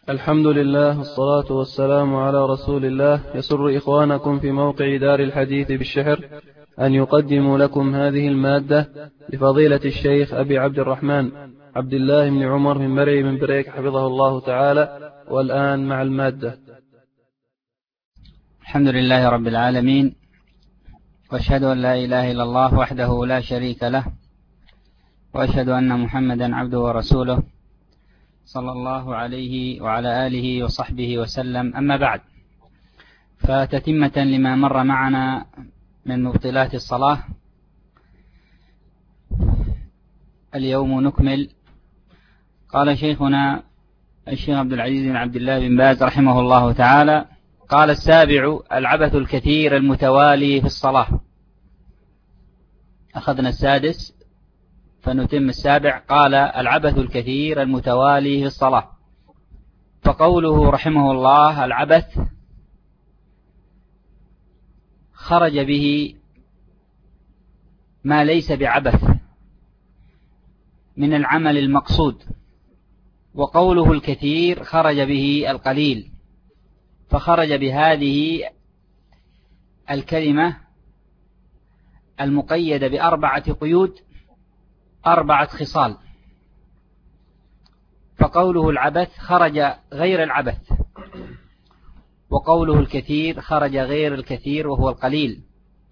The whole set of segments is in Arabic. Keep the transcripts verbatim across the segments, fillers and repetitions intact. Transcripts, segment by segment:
الحمد لله والصلاة والسلام على رسول الله. يسر إخوانكم في موقع دار الحديث بالشحر أن يقدموا لكم هذه المادة لفضيلة الشيخ أبي عبد الرحمن عبد الله بن عمر من مرعي من بريك حفظه الله تعالى. والآن مع المادة. الحمد لله رب العالمين، وأشهد أن لا إله إلا الله وحده لا شريك له، وأشهد أن محمدا عبده ورسوله صلى الله عليه وعلى آله وصحبه وسلم. أما بعد، فتتمة لما مر معنا من مبطلات الصلاة، اليوم نكمل. قال شيخنا الشيخ عبد العزيز بن عبد الله بن باز رحمه الله تعالى: قال السابع: العبث الكثير المتوالي في الصلاة. أخذنا السادس فنتم السابع. قال: العبث الكثير المتوالي في الصلاة. فقوله رحمه الله العبث خرج به ما ليس بعبث من العمل المقصود، وقوله الكثير خرج به القليل، فخرج بهذه الكلمة المقيدة بأربعة قيود، أربعة خصال. فقوله العبث خرج غير العبث، وقوله الكثير خرج غير الكثير وهو القليل،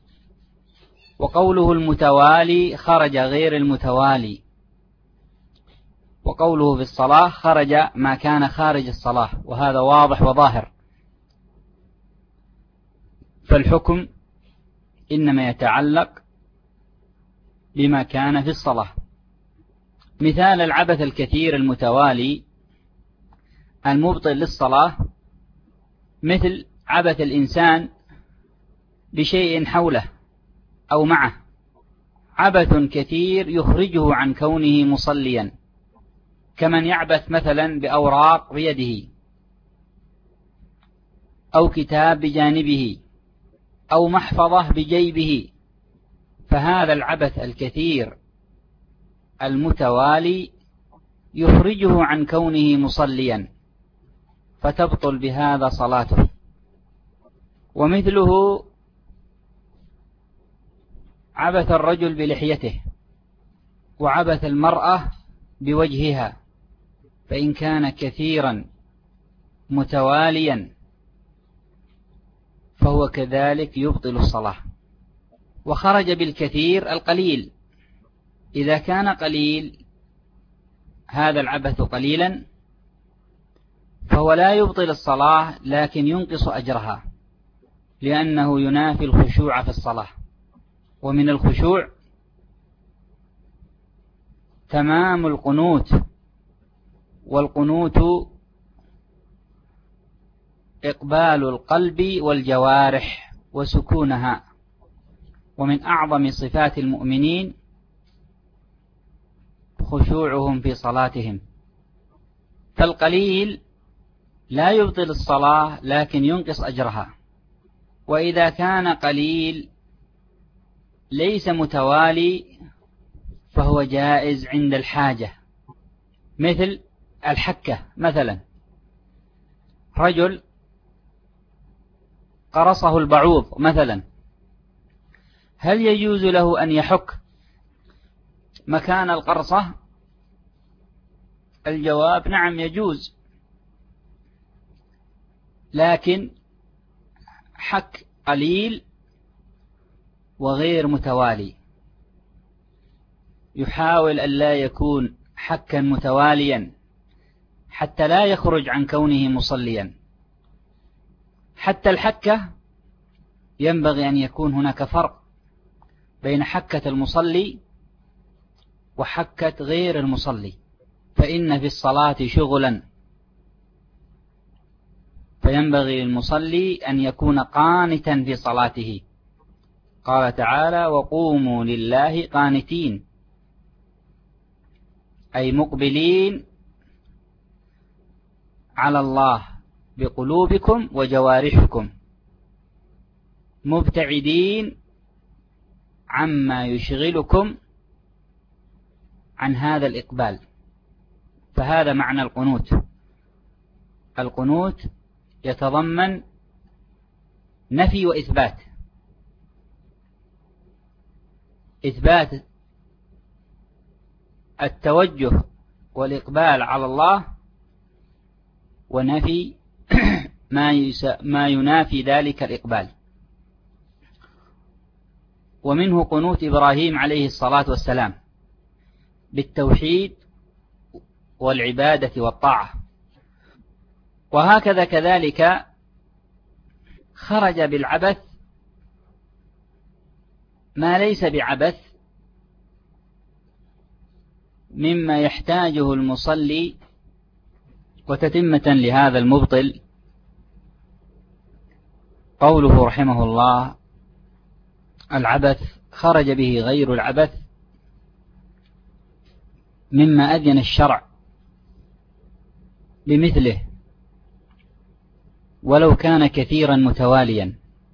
وقوله المتوالي خرج غير المتوالي، وقوله في الصلاة خرج ما كان خارج الصلاة، وهذا واضح وظاهر. فالحكم إنما يتعلق بما كان في الصلاة. مثال العبث الكثير المتوالي المبطل للصلاة مثل عبث الإنسان بشيء حوله أو معه، عبث كثير يخرجه عن كونه مصليا، كمن يعبث مثلا بأوراق بيده، أو كتاب بجانبه، أو محفظة بجيبه. فهذا العبث الكثير المتوالي يخرجه عن كونه مصليا، فتبطل بهذا صلاته. ومثله عبث الرجل بلحيته، وعبث المرأة بوجهها، فإن كان كثيرا متواليا فهو كذلك يبطل الصلاة. وخرج بالكثير القليل، إذا كان قليل هذا العبث قليلا فهو لا يبطل الصلاة، لكن ينقص أجرها، لأنه ينافي الخشوع في الصلاة. ومن الخشوع تمام القنوت، والقنوت إقبال القلب والجوارح وسكونها. ومن أعظم صفات المؤمنين خشوعهم في صلاتهم. فالقليل لا يبطل الصلاة، لكن ينقص أجرها. وإذا كان قليل ليس متوالي فهو جائز عند الحاجة، مثل الحكة. مثلا رجل قرصه البعوض مثلا، هل يجوز له أن يحك مكان القرصة؟ الجواب نعم يجوز، لكن حك قليل وغير متوالي. يحاول أن لا يكون حكا متواليا حتى لا يخرج عن كونه مصليا. حتى الحكة ينبغي أن يكون هناك فرق بين حكة المصلي وحكة غير المصلي، فإن في الصلاة شغلا، فينبغي للمصلي أن يكون قانتا في صلاته. قال تعالى: وقوموا لله قانتين، أي مقبلين على الله بقلوبكم وجوارحكم، مبتعدين عما يشغلكم عن هذا الإقبال. فهذا معنى القنوت. القنوت يتضمن نفي وإثبات. إثبات التوجه والإقبال على الله، ونفي ما ما ينافي ذلك الإقبال. ومنه قنوت إبراهيم عليه الصلاة والسلام بالتوحيد والعبادة والطاعة. وهكذا كذلك خرج بالعبث ما ليس بعبث مما يحتاجه المصلي. وتتمة لهذا المبطل قوله رحمه الله: العبث خرج به غير العبث مما أذن الشرع بمثله ولو كان كثيرا متواليا.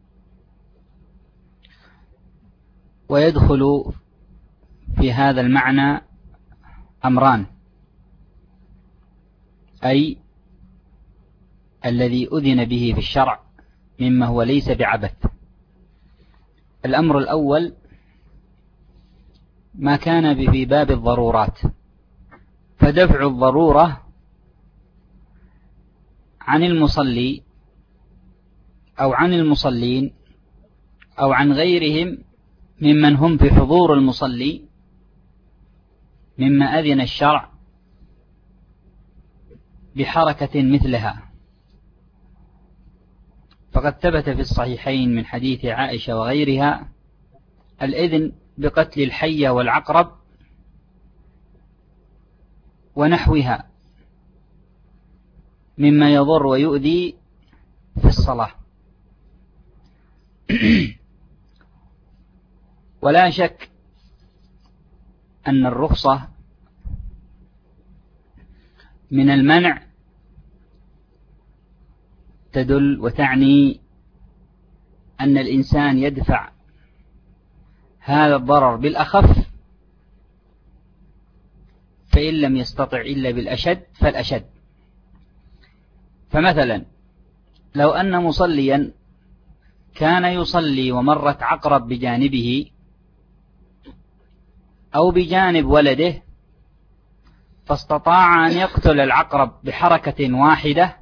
ويدخل في هذا المعنى أمران: أي الذي أذن به في الشرع مما هو ليس بعبث. الأمر الأول ما كان في باب الضرورات، فدفع الضرورة عن المصلي أو عن المصلين أو عن غيرهم ممن هم في حضور المصلي مما أذن الشرع بحركة مثلها. فقد ثبت في الصحيحين من حديث عائشة وغيرها الإذن بقتل الحية والعقرب ونحوها مما يضر ويؤذي في الصلاة. ولا شك أن الرخصة من المنع تدل وتعني أن الإنسان يدفع هذا الضرر بالأخف، فإن لم يستطع إلا بالأشد فالأشد. فمثلا لو أن مصليا كان يصلي ومرت عقرب بجانبه أو بجانب ولده فاستطاع أن يقتل العقرب بحركة واحدة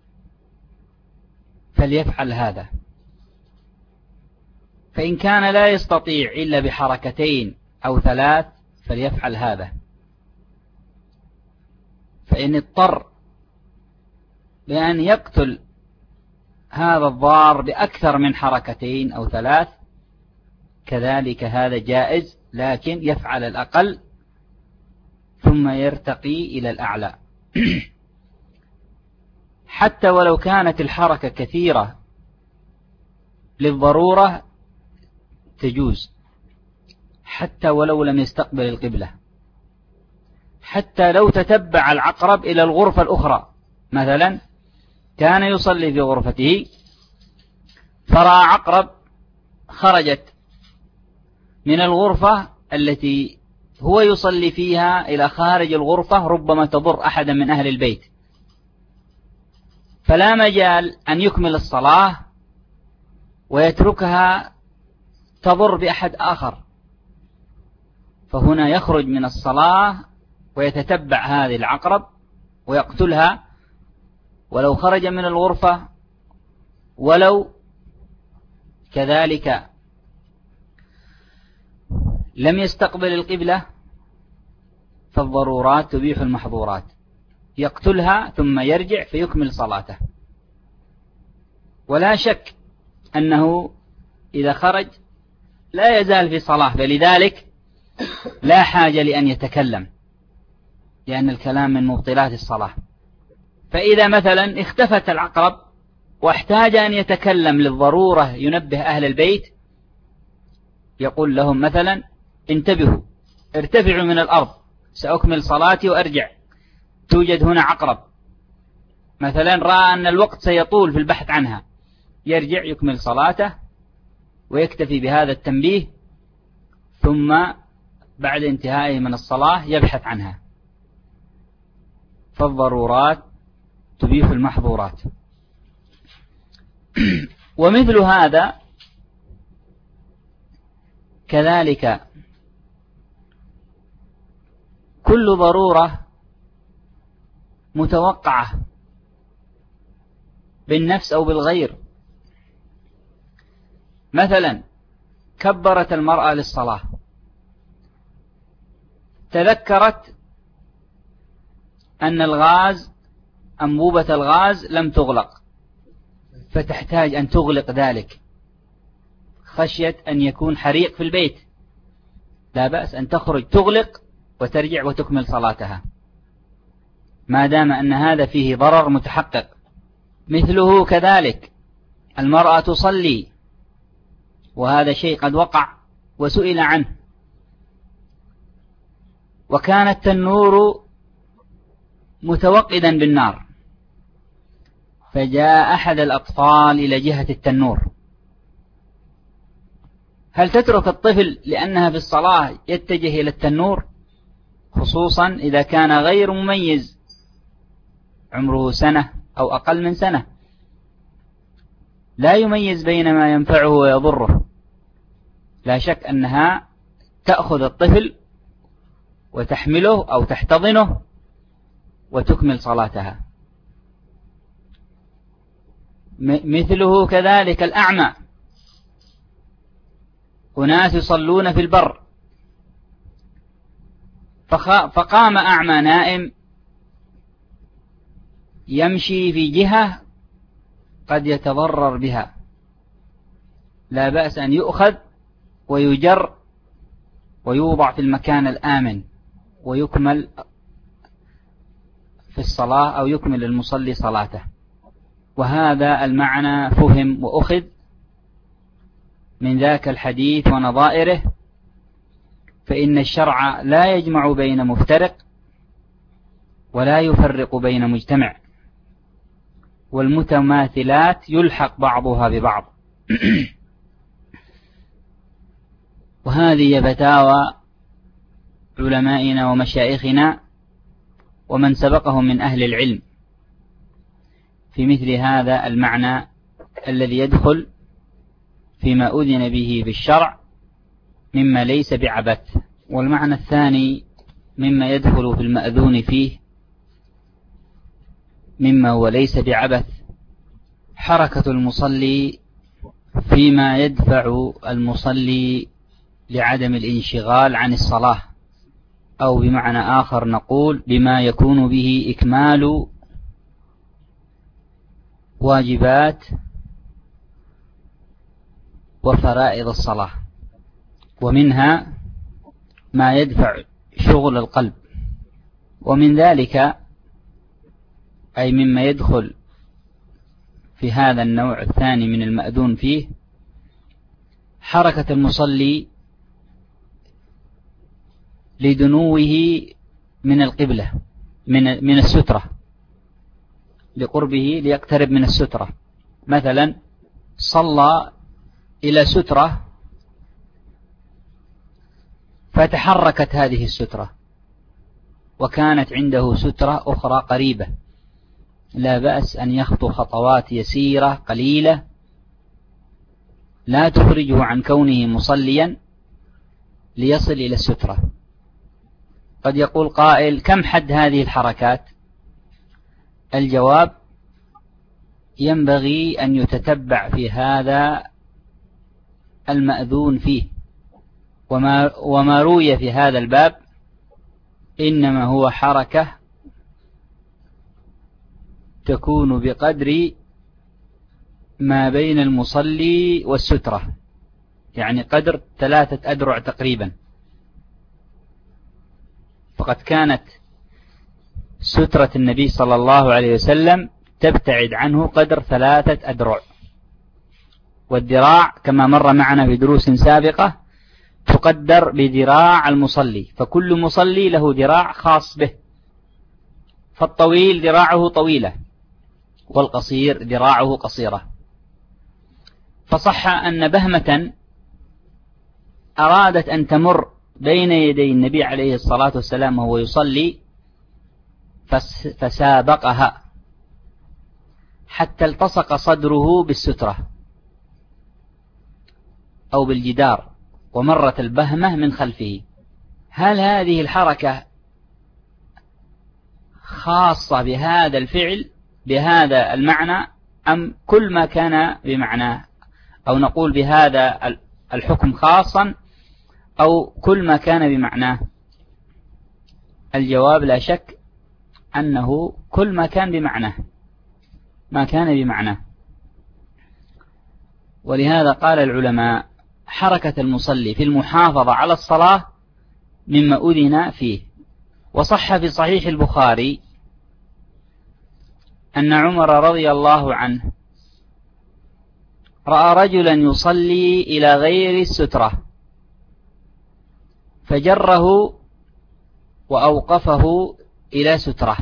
فليفعل هذا. فإن كان لا يستطيع إلا بحركتين أو ثلاث فليفعل هذا. فإن اضطر بأن يقتل هذا الضار بأكثر من حركتين أو ثلاث كذلك هذا جائز، لكن يفعل الأقل ثم يرتقي إلى الأعلى. حتى ولو كانت الحركة كثيرة للضرورة تجوز، حتى ولو لم يستقبل القبلة، حتى لو تتبع العقرب إلى الغرفة الأخرى. مثلا كان يصلي في غرفته فرأى عقرب خرجت من الغرفة التي هو يصلي فيها إلى خارج الغرفة، ربما تضر أحدا من أهل البيت، فلا مجال أن يكمل الصلاة ويتركها تضر بأحد آخر، فهنا يخرج من الصلاة ويتتبع هذه العقرب ويقتلها ولو خرج من الغرفة، ولو كذلك لم يستقبل القبلة، فالضرورات تبيح المحظورات، يقتلها ثم يرجع فيكمل صلاته. ولا شك أنه إذا خرج لا يزال في صلاة، فلذلك لا حاجة لأن يتكلم، لأن الكلام من مبطلات الصلاة. فإذا مثلا اختفت العقرب واحتاج أن يتكلم للضرورة ينبه أهل البيت، يقول لهم مثلا انتبهوا، ارتفعوا من الأرض، سأكمل صلاتي وأرجع، توجد هنا عقرب. مثلا رأى أن الوقت سيطول في البحث عنها، يرجع يكمل صلاته ويكتفي بهذا التنبيه، ثم بعد انتهائه من الصلاة يبحث عنها. فالضرورات تبيح المحظورات. ومثل هذا كذلك كل ضرورة متوقعة بالنفس أو بالغير. مثلا كبرت المرأة للصلاة، تذكرت أن الغاز أنبوبة الغاز لم تغلق، فتحتاج أن تغلق ذلك خشية أن يكون حريق في البيت، لا بأس أن تخرج تغلق وترجع وتكمل صلاتها ما دام أن هذا فيه ضرر متحقق. مثله كذلك المرأة تصلي وهذا شيء قد وقع وسئل عنه، وكان التنور متوقدا بالنار، فجاء أحد الأطفال إلى جهة التنور، هل تترك الطفل لأنها في الصلاة يتجه إلى التنور؟ خصوصا إذا كان غير مميز، عمره سنة أو أقل من سنة، لا يميز بين ما ينفعه ويضره. لا شك أنها تأخذ الطفل وتحمله أو تحتضنه وتكمل صلاتها. مثله كذلك الأعمى، أناس يصلون في البر فقام أعمى نائم يمشي في جهة قد يتضرر بها، لا بأس أن يؤخذ ويجر ويوضع في المكان الآمن ويكمل في الصلاة أو يكمل المصلي صلاته. وهذا المعنى فهم وأخذ من ذاك الحديث ونظائره، فإن الشرع لا يجمع بين مفترق ولا يفرق بين مجتمع، والمتماثلات يلحق بعضها ببعض. وهذه فتاوى علمائنا ومشايخنا ومن سبقهم من أهل العلم في مثل هذا المعنى الذي يدخل فيما أذن به بالشرع مما ليس بعبث. والمعنى الثاني مما يدخل في المأذون فيه مما هو ليس بعبث، حركة المصلي فيما يدفع المصلي لعدم الانشغال عن الصلاة، أو بمعنى آخر نقول بما يكون به إكمال واجبات وفرائض الصلاة. ومنها ما يدفع شغل القلب، ومن ذلك أي مما يدخل في هذا النوع الثاني من المأذون فيه حركة المصلي لدنوه من القبلة من من السترة، لقربه ليقترب من السترة. مثلا صلى إلى سترة فتحركت هذه السترة وكانت عنده سترة أخرى قريبة، لا بأس أن يخطو خطوات يسيرة قليلة لا تخرجه عن كونه مصليا ليصل إلى السترة. قد يقول قائل كم حد هذه الحركات؟ الجواب ينبغي أن يتتبع في هذا المأذون فيه، وما, وما روي في هذا الباب إنما هو حركة تكون بقدر ما بين المصلي والسترة، يعني قدر ثلاثة أذرع تقريبا. فقد كانت سترة النبي صلى الله عليه وسلم تبتعد عنه قدر ثلاثة أذرع، والذراع كما مر معنا في دروس سابقة تقدر بذراع المصلي، فكل مصلي له ذراع خاص به، فالطويل ذراعه طويلة والقصير ذراعه قصيرة. فصح أن بهمة أرادت أن تمر بين يدي النبي عليه الصلاة والسلام وهو يصلي فسابقها حتى التصق صدره بالسترة أو بالجدار ومرت البهمة من خلفه. هل هذه الحركة خاصة بهذا الفعل بهذا المعنى أم كل ما كان بمعناه، أو نقول بهذا الحكم خاصا أو كل ما كان بمعناه؟ الجواب لا شك أنه كل ما كان بمعناه، ما كان بمعناه. ولهذا قال العلماء حركة المصلي في المحافظة على الصلاة مما أذن فيه. وصح في صحيح البخاري أن عمر رضي الله عنه رأى رجلا يصلي إلى غير السترة فجره وأوقفه إلى سترة،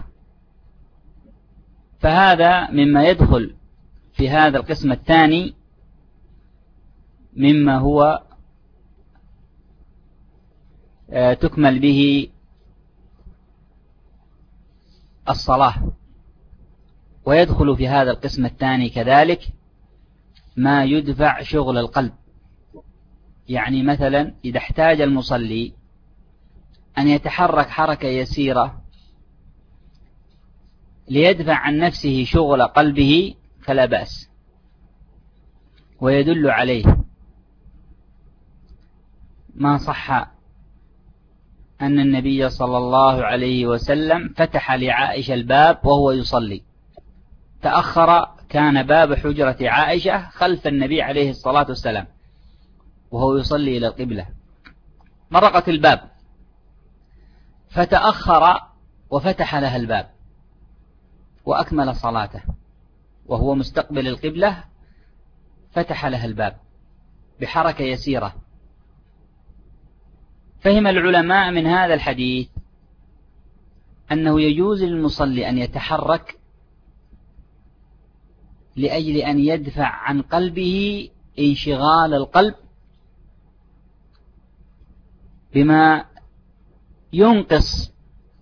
فهذا مما يدخل في هذا القسم الثاني مما هو تكمل به الصلاة. ويدخل في هذا القسم الثاني كذلك ما يدفع شغل القلب. يعني مثلا إذا احتاج المصلي أن يتحرك حركة يسيرة ليدفع عن نفسه شغل قلبه فلا بأس. ويدل عليه ما صح أن النبي صلى الله عليه وسلم فتح لعائشة الباب وهو يصلي، تأخر، كان باب حجرة عائشة خلف النبي عليه الصلاة والسلام وهو يصلي إلى القبلة، مرقت الباب فتأخر وفتح لها الباب وأكمل صلاته وهو مستقبل القبلة، فتح لها الباب بحركة يسيرة. فهم العلماء من هذا الحديث أنه يجوز للمصلي أن يتحرك لأجل أن يدفع عن قلبه انشغال القلب بما ينقص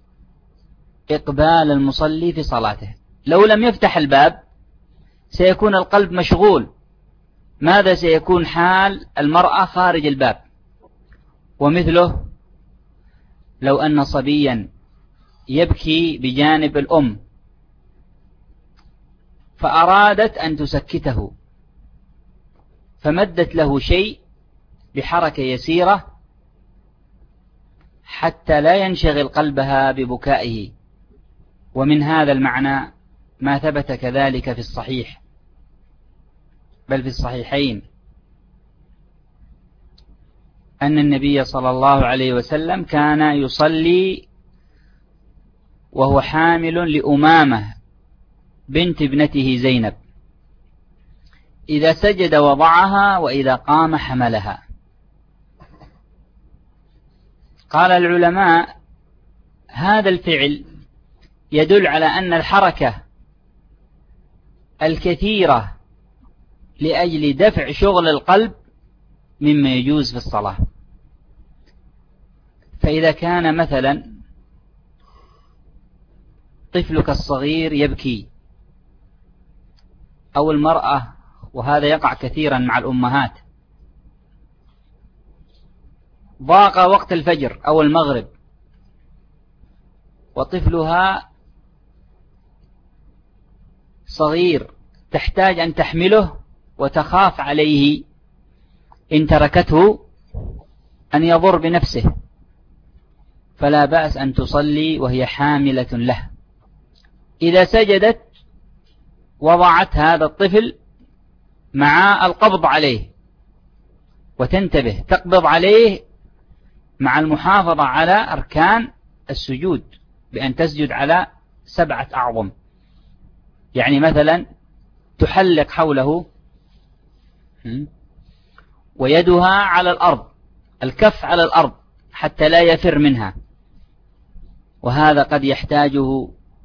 إقبال المصلي في صلاته. لو لم يفتح الباب سيكون القلب مشغول. ماذا سيكون حال المرأة خارج الباب؟ ومثله لو أن صبيا يبكي بجانب الأم فأرادت أن تسكته فمدت له شيء بحركة يسيرة حتى لا ينشغل قلبها ببكائه. ومن هذا المعنى ما ثبت كذلك في الصحيح بل في الصحيحين أن النبي صلى الله عليه وسلم كان يصلي وهو حامل لأمامة بنت ابنته زينب، إذا سجد وضعها وإذا قام حملها. قال العلماء هذا الفعل يدل على أن الحركة الكثيرة لأجل دفع شغل القلب مما يجوز في الصلاة. فإذا كان مثلا طفلك الصغير يبكي أو المرأة، وهذا يقع كثيرا مع الأمهات، ضاق وقت الفجر أو المغرب وطفلها صغير تحتاج أن تحمله وتخاف عليه إن تركته أن يضر بنفسه، فلا بأس أن تصلي وهي حاملة له. إذا سجدت وضعت هذا الطفل مع القبض عليه، وتنتبه تقبض عليه مع المحافظة على أركان السجود بأن تسجد على سبعة أعظم. يعني مثلا تحلق حوله ويدها على الأرض، الكف على الأرض حتى لا يفر منها، وهذا قد يحتاجه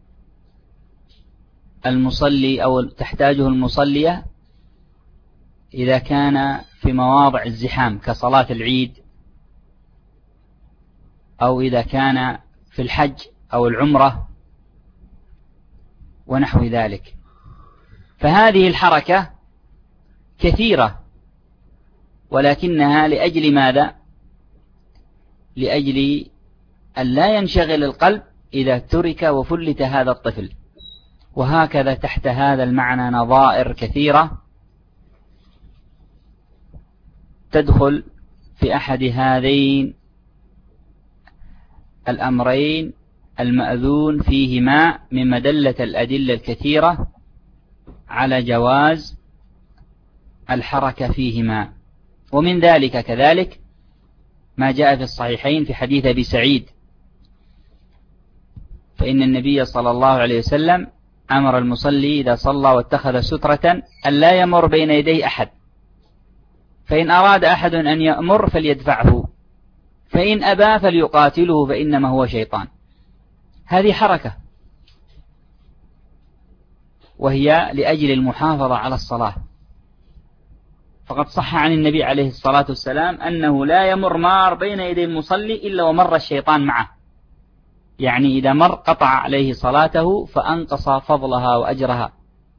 المصلي أو تحتاجه المصلية إذا كان في مواضع الزحام كصلاة العيد، أو إذا كان في الحج أو العمرة ونحو ذلك. فهذه الحركة كثيرة، ولكنها لأجل ماذا؟ لأجل أن لا ينشغل القلب إذا ترك وفلت هذا الطفل. وهكذا تحت هذا المعنى نظائر كثيرة تدخل في أحد هذين الأمرين المأذون فيهما من مدلة الأدلة الكثيرة على جواز الحركة فيهما. ومن ذلك كذلك ما جاء في الصحيحين في حديث أبي سعيد، فإن النبي صلى الله عليه وسلم أمر المصلي إذا صلى واتخذ سترة أن لا يمر بين يدي أحد، فإن أراد أحد أن يأمر فليدفعه، فإن أبى فليقاتله فإنما هو شيطان. هذه حركة، وهي لأجل المحافظة على الصلاة. فقد صح عن النبي عليه الصلاة والسلام أنه لا يمر مار بين يدي المصلي إلا ومر الشيطان معه، يعني إذا مر قطع عليه صلاته فأنقص فضلها وأجرها.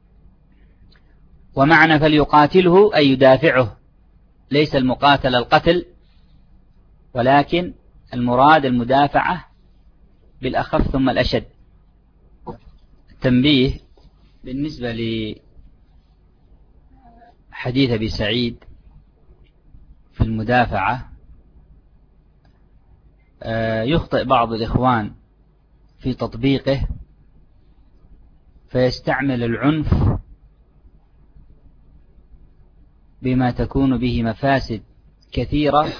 ومعنى فليقاتله أي يدافعه، ليس المقاتل القتل، ولكن المراد المدافعة بالأخف ثم الأشد. تنبيه بالنسبة لحديث أبي سعيد في المدافعة، يخطئ بعض الإخوان في تطبيقه فيستعمل العنف بما تكون به مفاسد كثيرة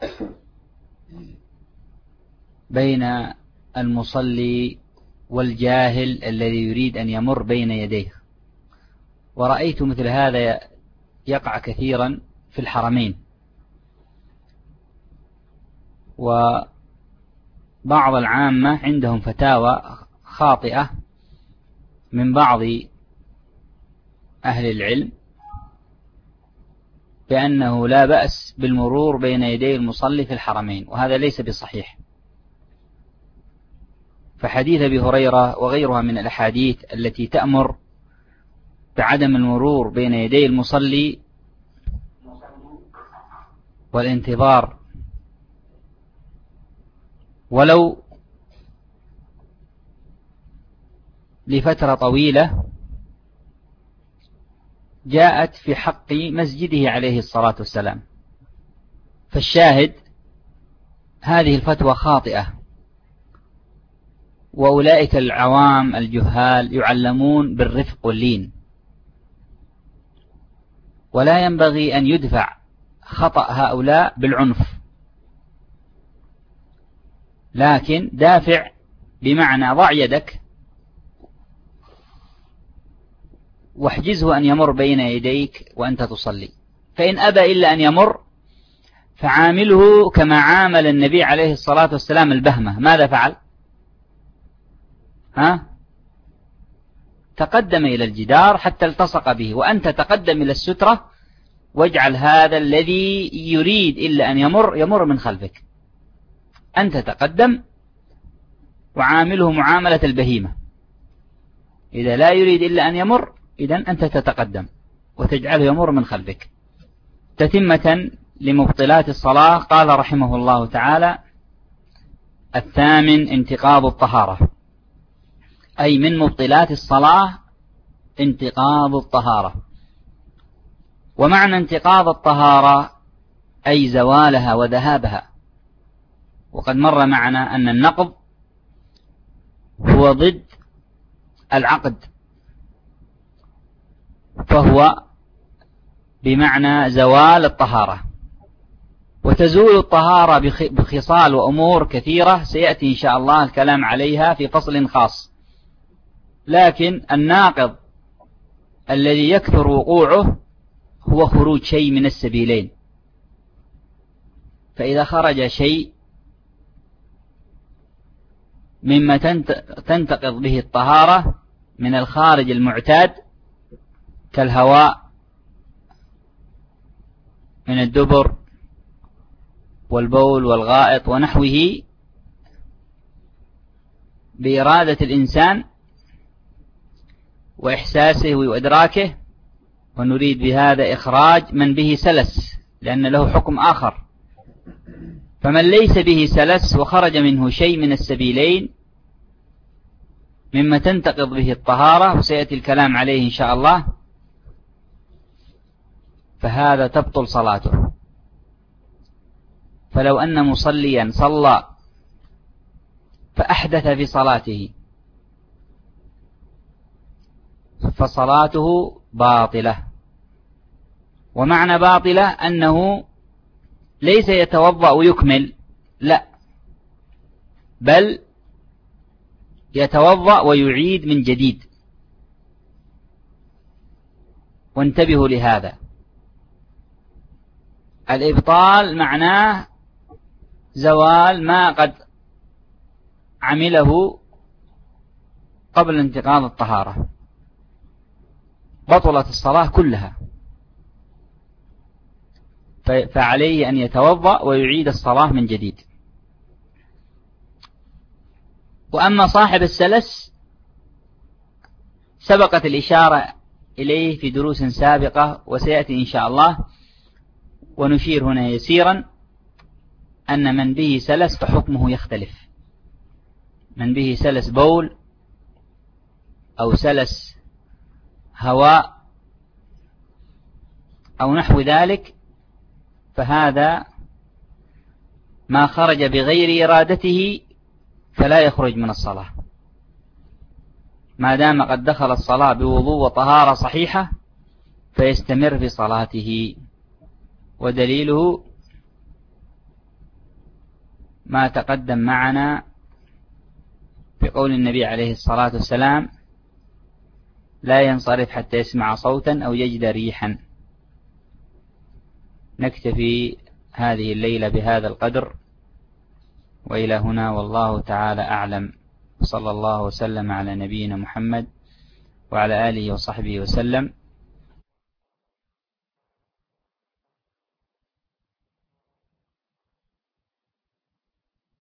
بين المصلي والجاهل الذي يريد أن يمر بين يديه. ورأيت مثل هذا يقع كثيرا في الحرمين. وبعض العامة عندهم فتاوى خاطئة من بعض أهل العلم بأنه لا بأس بالمرور بين يدي المصلي في الحرمين، وهذا ليس بصحيح. فحديث أبي هريرة وغيرها من الأحاديث التي تأمر بعدم المرور بين يدي المصلي والانتظار ولو لفترة طويلة جاءت في حق مسجده عليه الصلاة والسلام. فالشاهد هذه الفتوى خاطئة، وأولئك العوام الجهال يعلمون بالرفق واللين، ولا ينبغي أن يدفع خطأ هؤلاء بالعنف، لكن دافع بمعنى ضع يدك واحجزه أن يمر بين يديك وأنت تصلي. فإن أبى إلا أن يمر فعامله كما عامل النبي عليه الصلاة والسلام البهمة. ماذا فعل؟ ها؟ تقدم إلى الجدار حتى التصق به، وأنت تقدم إلى السترة واجعل هذا الذي يريد إلا أن يمر يمر من خلفك. أنت تقدم وعامله معاملة البهيمة، إذا لا يريد إلا أن يمر إذن أنت تتقدم وتجعله يمر من خلفك. تتمة لمبطلات الصلاة، قال رحمه الله تعالى: الثامن انتقاض الطهارة، أي من مبطلات الصلاة انتقاض الطهارة. ومعنى انتقاض الطهارة أي زوالها وذهابها. وقد مر معنا أن النقض هو ضد العقد، فهو بمعنى زوال الطهارة. وتزول الطهارة بخصال وأمور كثيرة سيأتي إن شاء الله الكلام عليها في فصل خاص، لكن الناقض الذي يكثر وقوعه هو خروج شيء من السبيلين. فإذا خرج شيء مما تنتقض به الطهارة من الخارج المعتاد كالهواء من الدبر والبول والغائط ونحوه، بإرادة الإنسان وإحساسه وإدراكه، ونريد بهذا إخراج من به سلس، لأن له حكم آخر. فمن ليس به سلس وخرج منه شيء من السبيلين مما تنتقض به الطهارة، وسيأتي الكلام عليه إن شاء الله، فهذا تبطل صلاته. فلو أن مصليا صلى فأحدث في صلاته فصلاته باطلة. ومعنى باطلة أنه ليس يتوضأ ويكمل، لا، بل يتوضأ ويعيد من جديد. وانتبهوا لهذا، الإبطال معناه زوال ما قد عمله قبل انتقاض الطهارة، بطلت الصلاة كلها، فعليه أن يتوضأ ويعيد الصلاة من جديد. وأما صاحب السلس سبقت الإشارة إليه في دروس سابقة، وسيأتي إن شاء الله، ونشير هنا يسيرا أن من به سلس فحكمه يختلف. من به سلس بول أو سلس هواء أو نحو ذلك، فهذا ما خرج بغير إرادته فلا يخرج من الصلاة، ما دام قد دخل الصلاة بوضوء وطهارة صحيحة فيستمر في صلاته. ودليله ما تقدم معنا في قول النبي عليه الصلاة والسلام: لا ينصرف حتى يسمع صوتا أو يجد ريحا. نكتفي هذه الليلة بهذا القدر، وإلى هنا والله تعالى أعلم، صلى الله وسلم على نبينا محمد وعلى آله وصحبه وسلم.